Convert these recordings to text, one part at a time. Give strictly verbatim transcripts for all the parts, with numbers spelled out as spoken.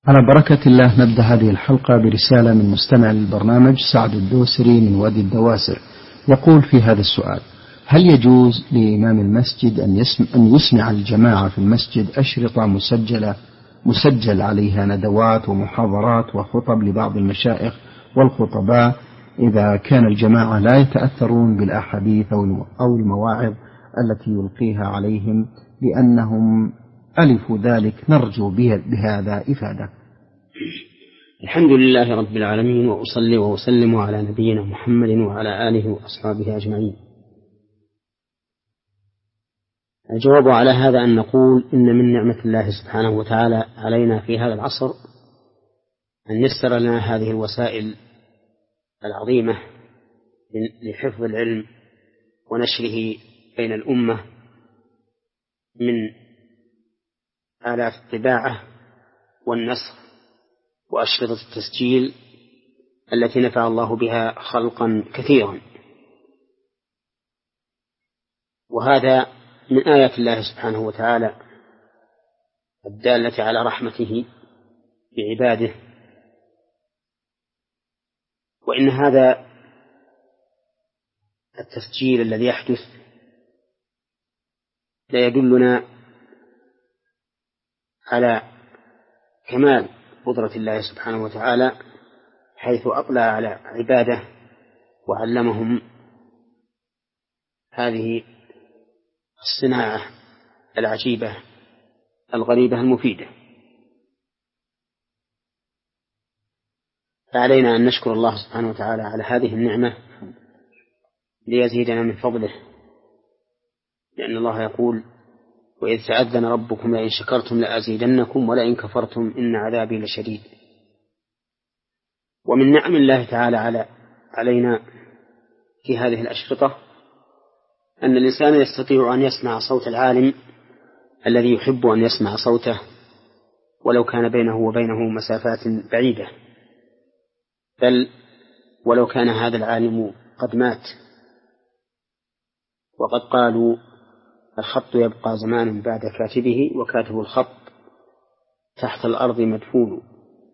على بركة الله نبدأ هذه الحلقة برسالة من مستمع للبرنامج سعد الدوسري من وادي الدواسر. يقول في هذا السؤال: هل يجوز لإمام المسجد أن يسمع, أن يسمع الجماعة في المسجد أشرطة مسجلة مسجل عليها ندوات ومحاضرات وخطب لبعض المشايخ والخطباء إذا كان الجماعة لا يتأثرون بالأحاديث أو المواعظ التي يلقيها عليهم لأنهم ألف ذلك؟ نرجو بهذا إفادة. الحمد لله رب العالمين، وأصلي وأسلم على نبينا محمد وعلى آله وأصحابه أجمعين. الجواب على هذا أن نقول إن من نعمة الله سبحانه وتعالى علينا في هذا العصر أن يسر لنا هذه الوسائل العظيمة لحفظ العلم ونشره بين الأمة من آلات الطباعة والنسخ وأشرطة التسجيل التي نفع الله بها خلقا كثيرا، وهذا من آيات الله سبحانه وتعالى الدالة على رحمته بعباده. وإن هذا التسجيل الذي يحدث لا يدلنا على كمال قدرة الله سبحانه وتعالى، حيث أطلع على عباده وعلمهم هذه الصناعة العجيبة الغريبة المفيدة. فعلينا أن نشكر الله سبحانه وتعالى على هذه النعمة ليزيدنا من فضله، لأن الله يقول: وإذ تأذن ربكم لئن شكرتم لأزيدنكم ولئن كفرتم إن عذابي لشديد. ومن نعم الله تعالى على علينا في هذه الأشرطة أن الإنسان يستطيع أن يسمع صوت العالم الذي يحب أن يسمع صوته ولو كان بينه وبينه مسافات بعيدة، بل ولو كان هذا العالم قد مات. وقد قالوا: الخط يبقى زمانا بعد كاتبه وكاتب الخط تحت الأرض مدفون.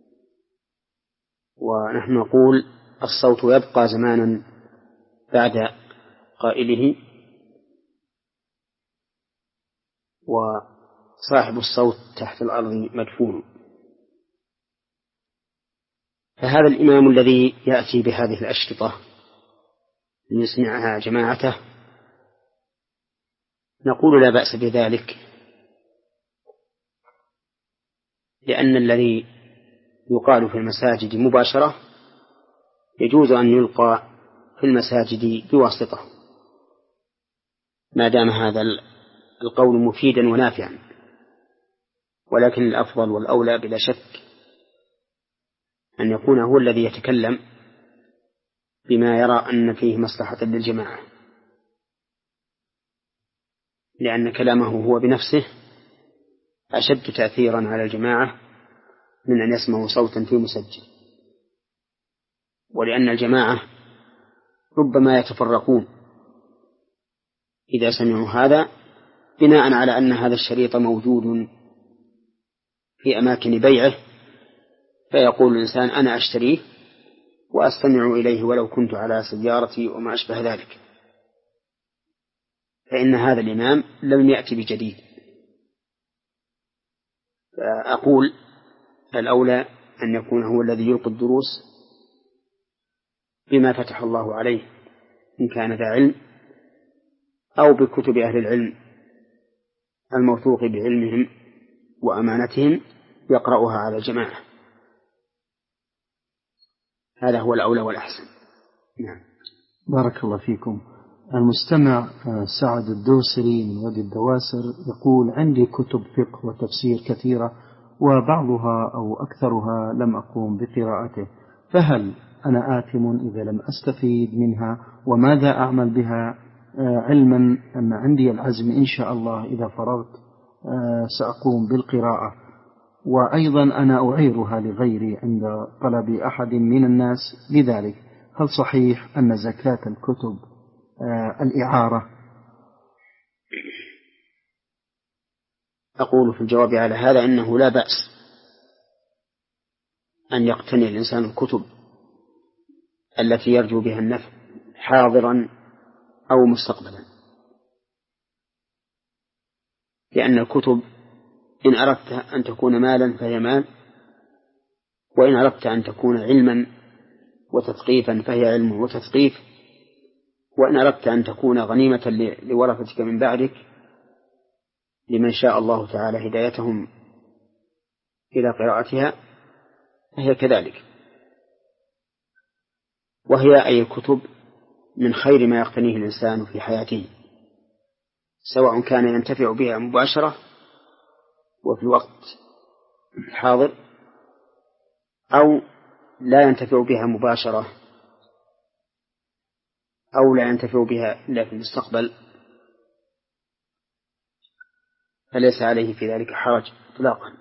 ونحن نقول: الصوت يبقى زمانا بعد قائله، وصاحب الصوت تحت الأرض مدفون. فهذا الإمام الذي يأتي بهذه الأشرطة ليسمعها جماعته نقول لا بأس بذلك، لأن الذي يقال في المساجد مباشرة يجوز أن يلقى في المساجد بواسطة ما دام هذا القول مفيدا ونافعا. ولكن الأفضل والأولى بلا شك أن يكون هو الذي يتكلم بما يرى أن فيه مصلحة للجماعة، لأن كلامه هو بنفسه أشد تأثيرا على الجماعة من أن يسمعوا صوتا في مسجل. ولأن الجماعة ربما يتفرقون إذا سمعوا هذا بناء على أن هذا الشريط موجود في أماكن بيعه، فيقول الإنسان: أنا أشتريه وأستمع إليه ولو كنت على سيارتي وما أشبه ذلك. فإن هذا الإمام لم يأتي بجديد. فأقول: الأولى أن يكون هو الذي يلقي الدروس بما فتح الله عليه إن كان ذا علم، أو بكتب أهل العلم الموثوق بعلمهم وأمانتهم يقرأها على الجماعة. هذا هو الأولى والأحسن. نعم. بارك الله فيكم. المستمع سعد الدوسري من وادي الدواسر يقول: عندي كتب فقه وتفسير كثيرة وبعضها أو أكثرها لم أقوم بقراءته، فهل أنا آثم إذا لم أستفيد منها؟ وماذا أعمل بها علما أن عندي العزم إن شاء الله إذا فرغت سأقوم بالقراءة، وأيضا أنا أعيرها لغيري عند طلب أحد من الناس لذلك. هل صحيح أن زكاة الكتب الإعارة؟ أقول في الجواب على هذا إنه لا بأس أن يقتني الإنسان الكتب التي يرجو بها النفع حاضرا أو مستقبلا، لأن الكتب إن أردت أن تكون مالا فهي مال، وإن أردت أن تكون علما وتثقيفا فهي علم وتثقيف، وإن أردت أن تكون غنيمة لورثتك من بعدك لمن شاء الله تعالى هدايتهم إلى قراءتها فهي كذلك. وهي أي الكتب من خير ما يقتنيه الإنسان في حياته، سواء كان ينتفع بها مباشرة وفي الوقت الحاضر، أو لا ينتفع بها مباشرة، أو لا ينتفع بها إلا في المستقبل، فليس عليه في ذلك حرج إطلاقا.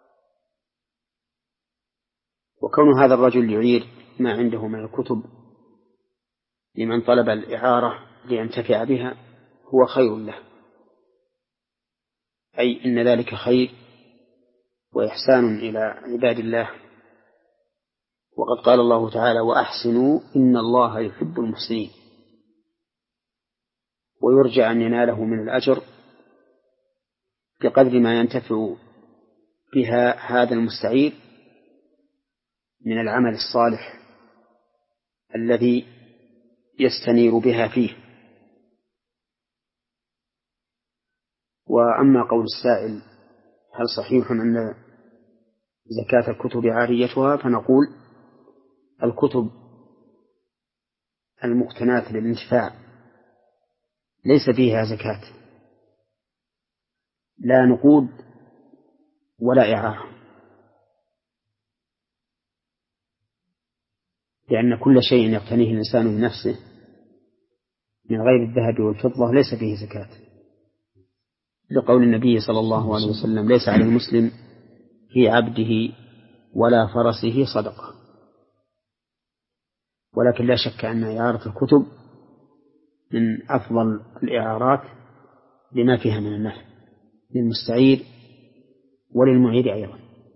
وكون هذا الرجل يعير ما عنده من الكتب لمن طلب الإعارة لينتفع بها هو خير له، أي إن ذلك خير وإحسان إلى عباد الله. وقد قال الله تعالى: وأحسنوا إن الله يحب المحسنين. ويرجى أن يناله من الأجر بقدر ما ينتفع بها هذا المستعير من العمل الصالح الذي يستنير بها فيه. وأما قول السائل هل صحيح أن زكاة الكتب عاريتها، فنقول الكتب المقتناة للانتفاع ليس فيها زكاة، لا نقود ولا إعارة، لأن كل شيء يقتنيه الإنسان بنفسه من غير الذهب والفضة ليس فيه زكاة، لقول النبي صلى الله عليه وسلم: ليس على المسلم في عبده ولا فرسه صدقة. ولكن لا شك أن إعارة الكتب من أفضل الإعارات لما فيها من النفع للمستعير وللمعير أيضا.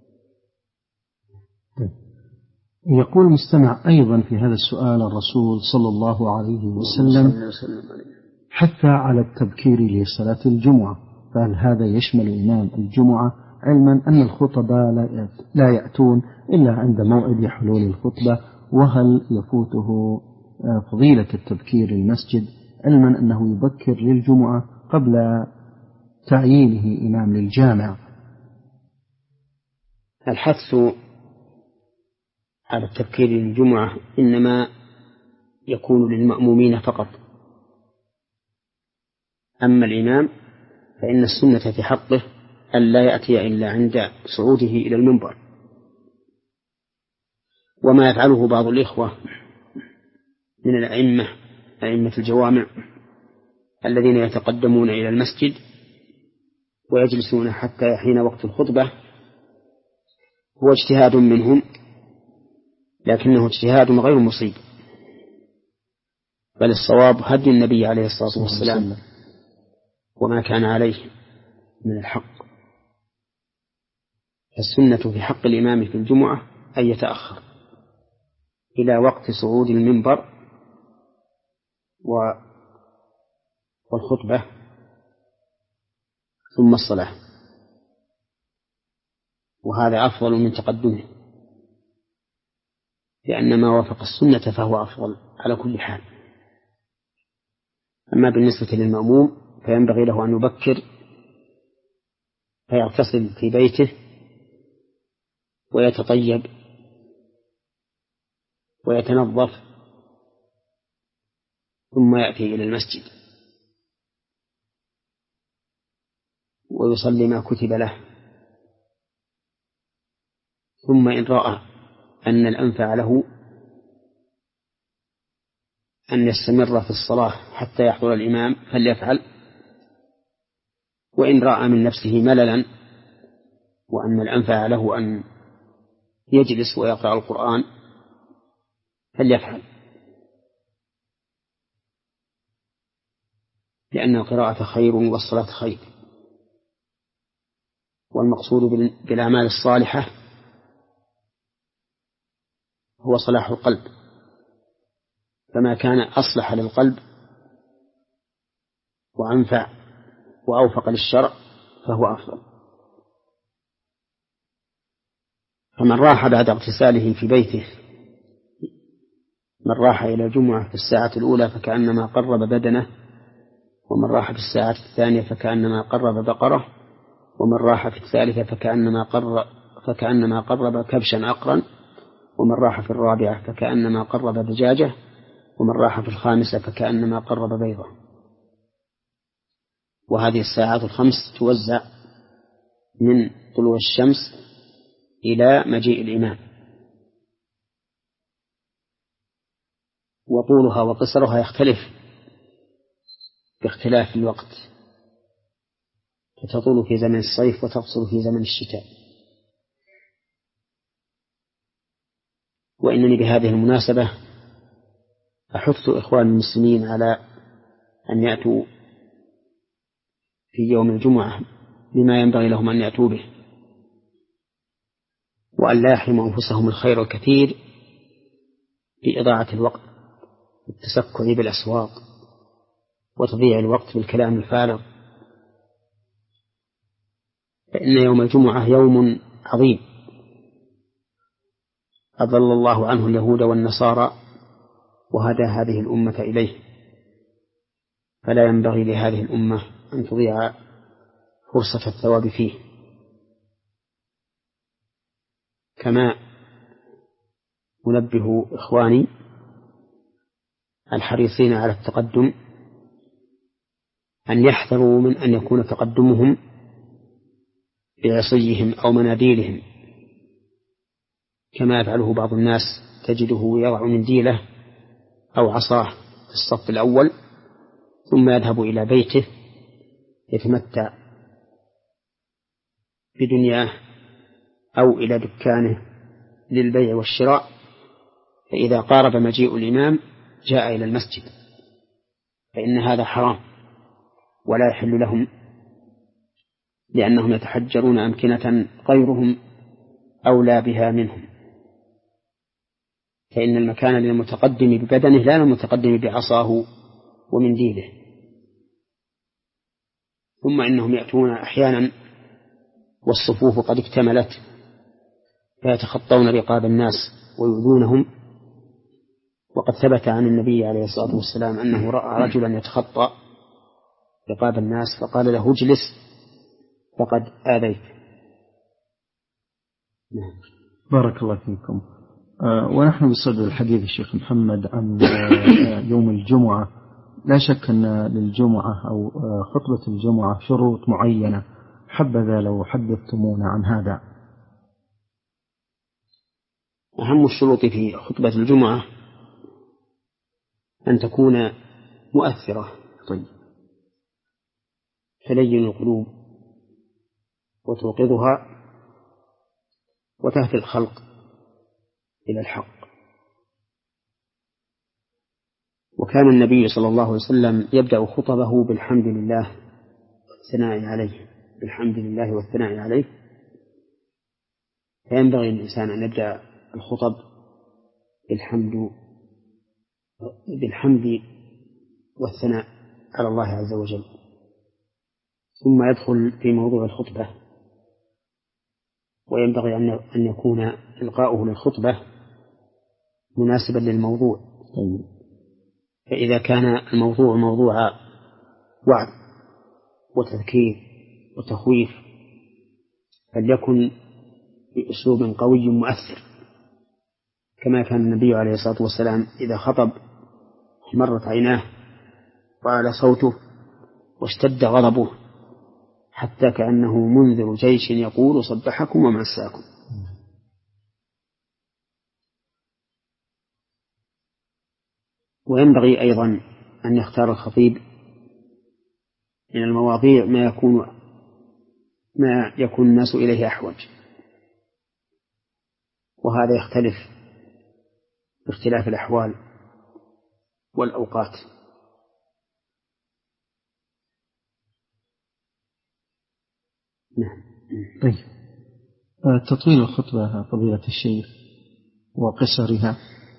يقول مستمع أيضا في هذا السؤال: الرسول صلى الله عليه وسلم حث على التبكير لصلاة الجمعة، فهل هذا يشمل إمام الجمعة، علما أن الخطباء لا يأتون إلا عند موعد حلول الخطبة؟ وهل يفوته فضيلة التبكير للمسجد، علما أنه يبكر للجمعة قبل تعيينه إمام للجامع؟ الحث على التبكير للجمعة إنما يكون للمأمومين فقط، أما الإمام فإن السنة في حقه أن لا يأتي إلا عند صعوده إلى المنبر. وما يفعله بعض الإخوة من الأئمة أئمة الجوامع الذين يتقدمون إلى المسجد ويجلسون حتى يحين وقت الخطبة هو اجتهاد منهم، لكنه اجتهاد غير مصيب، بل الصواب هدي النبي عليه الصلاة والسلام وما كان عليه من الحق. السنة في حق الإمام في الجمعة أن يتأخر إلى وقت صعود المنبر والخطبة ثم الصلاة، وهذا أفضل من تقدمه، لأن ما وافق السنة فهو أفضل على كل حال. أما بالنسبة للمأموم فينبغي له أن يبكر فيغتسل في بيته ويتطيب ويتنظف ثم يأتي إلى المسجد ويصلي ما كتب له، ثم إن رأى أن الأنفع له أن يستمر في الصلاة حتى يحضر الإمام فليفعل، وإن رأى من نفسه مللا وأن الأنفع له أن يجلس ويقرأ القرآن فليفعل، لأن القراءة خير والصلاة خير، والمقصود بالأعمال الصالحة هو صلاح القلب، فما كان أصلح للقلب وأنفع وأوفق للشرع فهو أفضل. فمن راح بعد اغتساله في بيته، من راح إلى الجمعة في الساعة الأولى فكأنما قرب بدنه، ومن راح في الساعة الثانية فكأنما قرب بقرة، ومن راح في الثالثة فكأنما قرب, فكأنما قرب كبشا أقرا، ومن راح في الرابعة فكأنما قرب دجاجة، ومن راح في الخامسة فكأنما قرب بيضة. وهذه الساعات الخمس توزع من طلوع الشمس إلى مجيء الإمام، وطولها وقصرها يختلف باختلاف الوقت، فتطول في زمن الصيف وتقصر في زمن الشتاء. وإنني بهذه المناسبة أحث إخوان المسلمين على أن يأتوا في يوم الجمعة بما ينبغي لهم أن يأتوا به، وأن لا يحرموا أنفسهم الخير الكثير بإضاعة الوقت والتسكع بالأسواق وتضييع الوقت بالكلام الفارغ، فإن يوم الجمعة يوم عظيم أضل الله عنه اليهود والنصارى وهدى هذه الأمة إليه، فلا ينبغي لهذه الأمة أن تضيع فرصة الثواب فيه. كما أنبه إخواني الحريصين على التقدم أن يحذروا من أن يكون تقدمهم بعصيهم أو مناديلهم، كما يفعله بعض الناس، تجده يضع منديله أو عصاه في الصف الأول ثم يذهب إلى بيته يتمتع بدنياه أو إلى دكانه للبيع والشراء، فإذا قارب مجيء الإمام جاء إلى المسجد، فإن هذا حرام ولا يحل لهم، لأنهم يتحجرون أمكنة غيرهم أولى بها منهم. فإن المكان للمتقدم ببدنه لا للمتقدم بعصاه ومنديله. ثم إنهم يأتون أحيانا والصفوف قد اكتملت فيتخطون رقاب الناس ويؤذونهم، وقد ثبت عن النبي عليه الصلاة والسلام أنه رأى رجلا يتخطى رقاب الناس فقال له اجلس فقد آذيت. بارك الله فيكم. آه ونحن بصدد الحديث الشيخ محمد عن آه يوم الجمعة. لا شك أن للجمعة أو آه خطبة الجمعة شروط معينة، حبذا لو حدثتمونا عن هذا. أهم الشروط في خطبة الجمعة أن تكون مؤثرة، طيب، تلين القلوب وتوقظها وتهدي الخلق إلى الحق. وكان النبي صلى الله عليه وسلم يبدأ خطبه بالحمد لله والثناء عليه، بالحمد لله والثناء عليه، فينبغي للإنسان أن يبدأ الخطب بالحمد بالحمد والثناء على الله عز وجل، ثم يدخل في موضوع الخطبة. وينبغي أن يكون إلقاؤه للخطبة مناسبا للموضوع. فإذا كان الموضوع موضوع وعظ وتذكير وتخويف فليكن بأسلوب قوي مؤثر، كما كان النبي عليه الصلاة والسلام إذا خطب مرت عيناه وعلى صوته واشتد غضبه حتى كأنه منذر جيش يقول صبحكم ومساكم. وينبغي أيضا أن يختار الخطيب من المواضيع ما يكون ما يكون الناس إليه أحوج، وهذا يختلف باختلاف الأحوال والأوقات. نعم. طيب، تطويل الخطبة فضيلة الشيخ وقصرها؟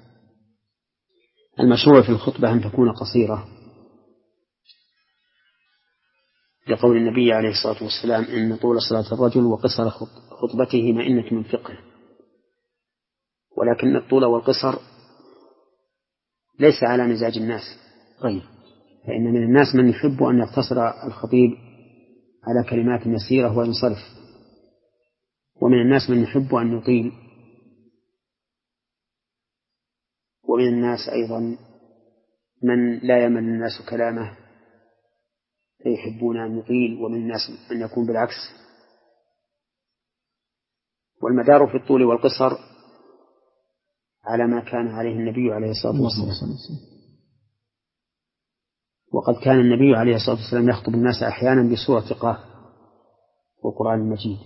المشروع في الخطبة أن تكون قصيرة، لقول النبي عليه الصلاة والسلام إن طول صلاة الرجل وقصر خطبته مئنة من فقه. ولكن الطول والقصر ليس على مزاج الناس. طيب، فإن من الناس من يحب أن يقتصر الخطيب على كلمات يسيرة وينصرف، ومن الناس من يحب أن يطيل، ومن الناس أيضا من لا يمل الناس كلامه فيحبون أن يطيل، ومن الناس أن يكون بالعكس. والمدار في الطول والقصر على ما كان عليه النبي عليه الصلاة والسلام. وقد كان النبي عليه الصلاة والسلام يخطب الناس أحيانا بسورة قاف والقرآن المجيد،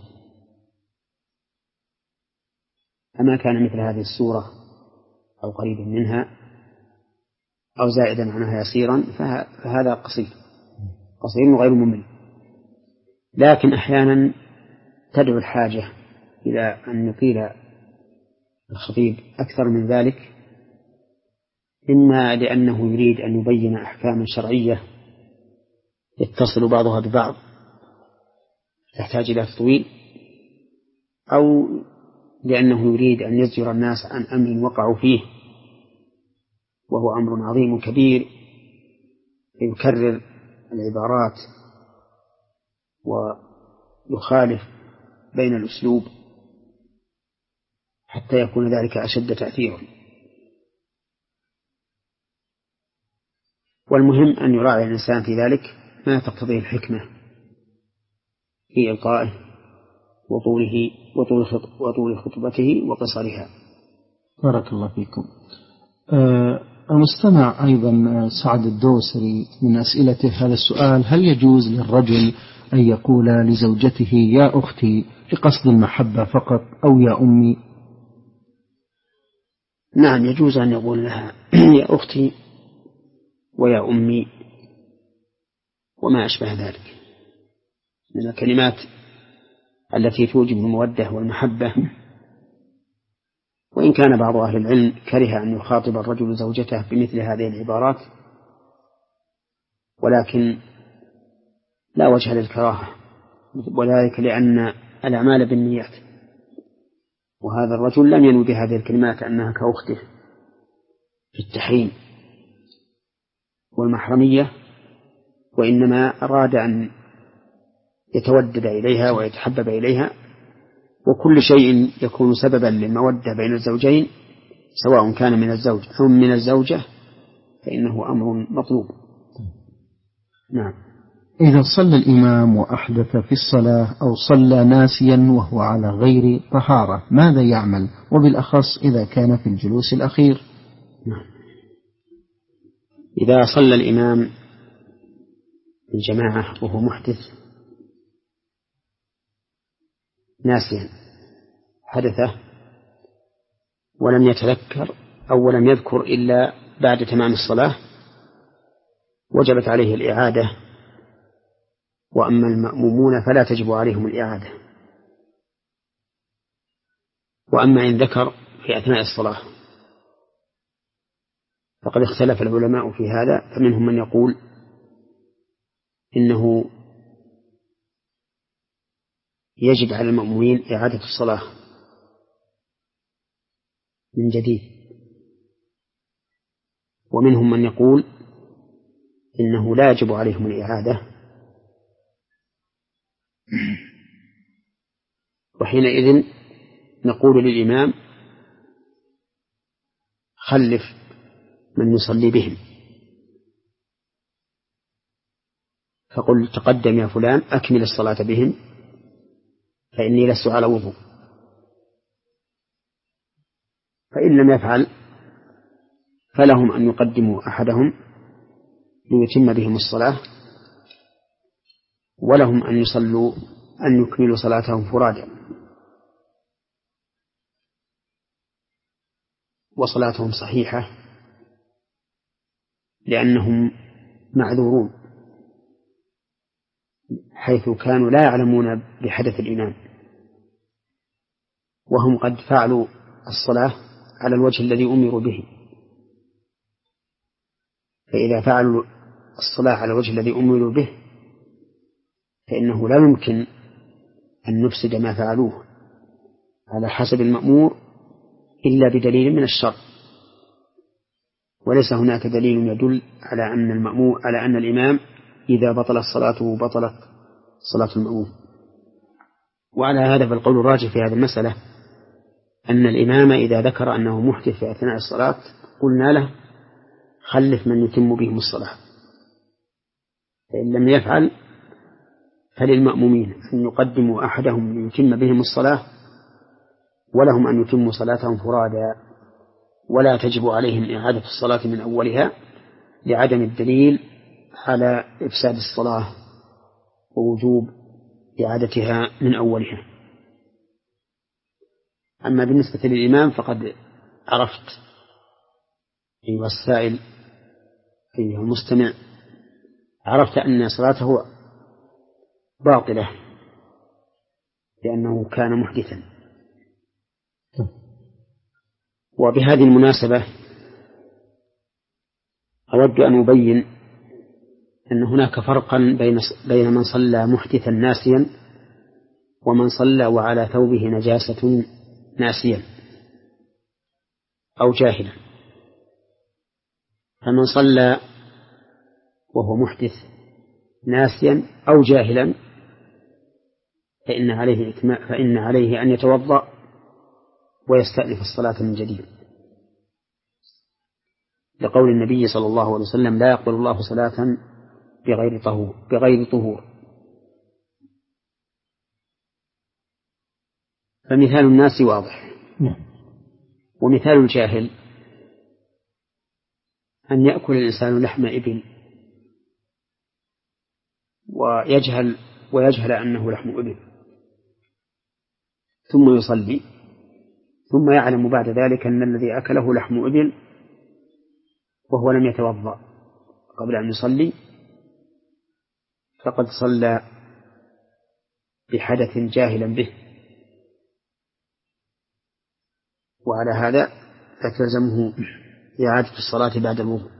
أما كان مثل هذه السورة أو قريب منها أو زائدا عنها يسيرا فهذا قصير قصير وغير ممل. لكن أحيانا تدعو الحاجة إلى أن يطيل الخطيب أكثر من ذلك، إما لأنه يريد أن يبين أحكاما شرعية يتصل بعضها ببعض تحتاج إلى تطويل، أو لأنه يريد أن يزجر الناس عن أمر وقعوا فيه وهو أمر عظيم كبير، يكرر العبارات ويخالف بين الأسلوب حتى يكون ذلك أشد تأثيرا. والمهم أن يراعي الإنسان في ذلك ما تقتضيه الحكمة في إلقائه وطوله وطول خطبته وقصرها. بارك الله فيكم. آه المستمع أيضا سعد الدوسري من أسئلته هذا السؤال: هل يجوز للرجل أن يقول لزوجته يا أختي لقصد المحبة فقط أو يا أمي؟ نعم، يجوز أن يقول لها يا أختي ويا أمي وما أشبه ذلك من الكلمات التي توجب المودة والمحبة. وإن كان بعض أهل العلم كره أن يخاطب الرجل زوجته بمثل هذه العبارات، ولكن لا وجه للكراهة، وذلك لأن الأعمال بالنيات، وهذا الرجل لم ينوي بهذه الكلمات أنها كأخته في التحريم والمحرمية، وإنما أراد أن يتودد إليها ويتحبب إليها. وكل شيء يكون سببا للمودة بين الزوجين سواء كان من الزوج أو من الزوجة فإنه أمر مطلوب. نعم. إذا صلى الإمام وأحدث في الصلاة أو صلى ناسيا وهو على غير طهارة ماذا يعمل، وبالأخص إذا كان في الجلوس الأخير؟ نعم. إذا صلى الإمام الجماعة وهو محدث ناسيا حدثه ولم يتذكر أو ولم يذكر إلا بعد تمام الصلاة وجبت عليه الإعادة، وأما المأمومون فلا تجب عليهم الإعادة. وأما إن ذكر في أثناء الصلاة فقد اختلف العلماء في هذا، فمنهم من يقول إنه يجب على المأمومين إعادة الصلاة من جديد، ومنهم من يقول إنه لا يجب عليهم الإعادة، وحينئذ نقول للإمام خلف من يصلي بهم، فقل تقدم يا فلان أكمل الصلاة بهم فإني لست على وضوء. فإن لم يفعل فلهم أن يقدموا أحدهم ليتم بهم الصلاة، ولهم أن يصلوا أن يكملوا صلاتهم فرادا، وصلاتهم صحيحة لأنهم معذورون حيث كانوا لا يعلمون بحدث الإمام وهم قد فعلوا الصلاة على الوجه الذي أمروا به، فإذا فعلوا الصلاة على الوجه الذي أمروا به فإنه لا يمكن أن نفسد ما فعلوه على حسب المأمور إلا بدليل من الشرع، وليس هناك دليل يدل على أن المأمور على أن الإمام إذا بطلت صلاته بطلت صلاة المأموم. وعلى هذا فالقول الراجح في هذه المسألة أن الإمام إذا ذكر أنه محدث في أثناء الصلاة قلنا له خلف من يتم بهم الصلاة، فإن لم يفعل فللمأمومين أن يقدموا أحدهم ليتم بهم الصلاة، ولهم أن يتموا صلاتهم فرادا، ولا تجب عليهم إعادة الصلاة من أولها لعدم الدليل على إفساد الصلاة ووجوب إعادتها من أولها. أما بالنسبة للإمام فقد عرفت أيها السائل أيها المستمع، عرفت أن صلاته باطلة لأنه كان محدثا. وبهذه المناسبة أود أن أبين أن هناك فرقا بين بين من صلى محدثا ناسيا ومن صلى وعلى ثوبه نجاسة ناسيا أو جاهلا. فمن صلى وهو محدث ناسيا أو جاهلا فإن عليه فإن عليه أن يتوضأ ويستأنف الصلاة من جديد، لقول النبي صلى الله عليه وسلم لا يقبل الله صلاة بغير طهور بغير طهور. فمثال الناس واضح، ومثال الجاهل أن يأكل الإنسان لحم إبل ويجهل ويجهل أنه لحم إبل ثم يصلي ثم يعلم بعد ذلك أن الذي أكله لحم إبل وهو لم يتوضأ قبل أن يصلي، فقد صلى بحدث جاهلا به، وعلى هذا فتلزمه إعادة الصلاة بعد الوضوء.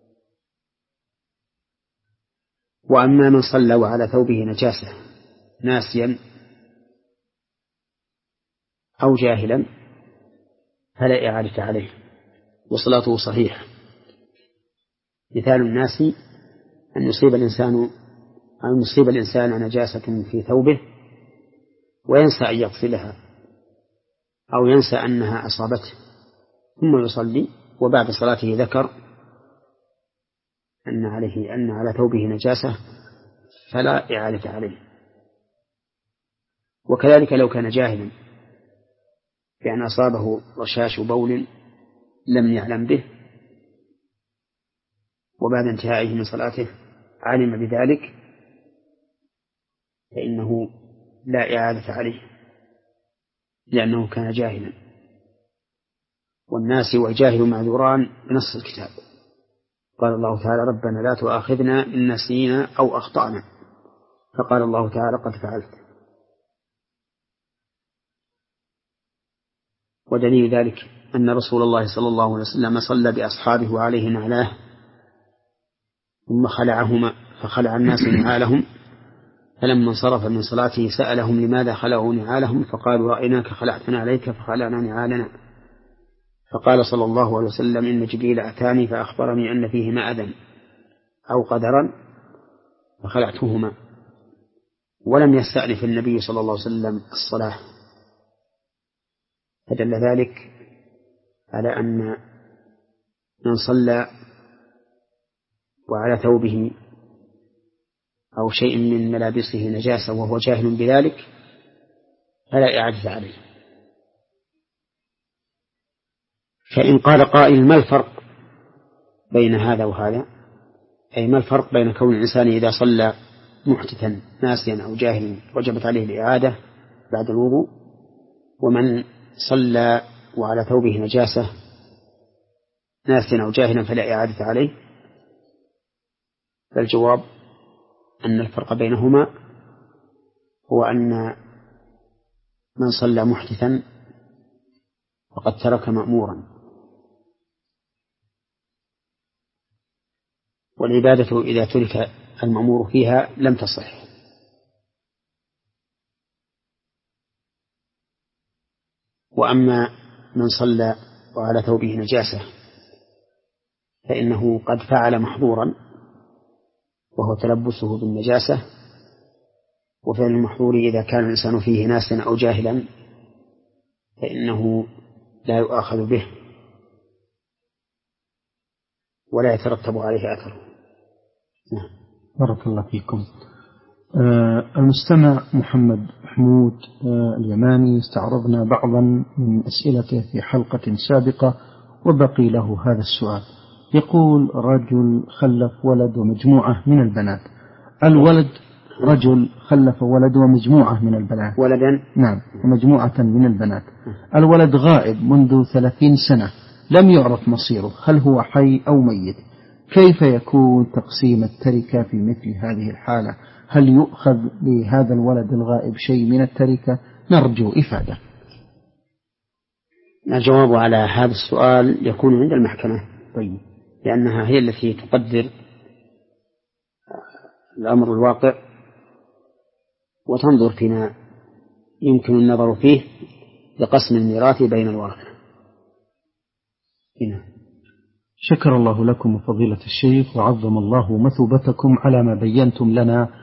وأما من صلى وعلى ثوبه نجاسة ناسيا أو جاهلا فلا إعادة عليه وصلاته صحيحة. مثال الناس أن يصيب الإنسان أن يصيب الإنسان نجاسة في ثوبه وينسى أن يغسلها أو ينسى أنها أصابته ثم يصلي وبعد صلاته ذكر أن عليه أن على ثوبه نجاسة فلا إعادة عليه. وكذلك لو كان جاهلا بأن أصابه رشاش بول لم يعلم به وبعد انتهائه من صلاته علم بذلك فإنه لا إعادة عليه لأنه كان جاهلا. والناس والجاهل معذوران بنص الكتاب. قال الله تعالى ربنا لا تؤاخذنا إن نسينا أو أخطأنا، فقال الله تعالى قد فعلت. ودليل ذلك أن رسول الله صلى الله عليه وسلم صلى بأصحابه وعليه نعلاه ثم خلعهما فخلع الناس نعالهم، فلما انصرف من صلاته سألهم لماذا خلعوا نعالهم فقالوا رأيناك خلعتنا عليك فخلعنا نعالنا. فقال صلى الله عليه وسلم إن جبريل أتاني فأخبرني أن فيهما أذى أو قدرا فخلعتهما. ولم يستأنف النبي صلى الله عليه وسلم الصلاة، فدل ذلك على أن من صلى وعلى ثوبه أو شيء من ملابسه نجاسة وهو جاهل بذلك فلا إعادة عليه. فإن قال قائل ما الفرق بين هذا وهذا، أي ما الفرق بين كون الإنسان إذا صلى محدثا ناسيا أو جاهلا وجبت عليه الإعادة بعد الوضوء، ومن صلى وعلى ثوبه نجاسة ناسيا أو جاهلا فلا إعادة عليه؟ فالجواب أن الفرق بينهما هو أن من صلى محدثا فقد ترك مأمورا. والعبادة إذا ترك المأمور فيها لم تصح. وأما من صلى وعلى ثوبه نجاسة فإنه قد فعل محظورا وهو تلبسه بالنجاسة، وفعل المحظور إذا كان الإنسان فيه ناسا أو جاهلا فإنه لا يؤاخذ به ولا يترتب عليه أثره. نعم. بارك الله فيكم. آه المستمع محمد حمود آه اليماني استعرضنا بعضا من أسئلته في حلقة سابقة وبقي له هذا السؤال. يقول: رجل خلف ولد ومجموعة من البنات. الولد رجل خلف ولد ومجموعة من البنات. ولدا نعم ومجموعة من البنات. الولد غائب منذ ثلاثين سنة لم يعرف مصيره، هل هو حي أو ميت؟ كيف يكون تقسيم التركة في مثل هذه الحالة؟ هل يؤخذ لهذا الولد الغائب شيء من التركة؟ نرجو إفادة. الجواب على هذا السؤال يكون عند المحكمة. طيب. لأنها هي التي تقدر الأمر الواقع وتنظر فيما يمكن النظر فيه لقسم الميراث بين الورثة. هنا. شكر الله لكم فضيلة الشيخ وعظم الله مثوبتكم على ما بينتم لنا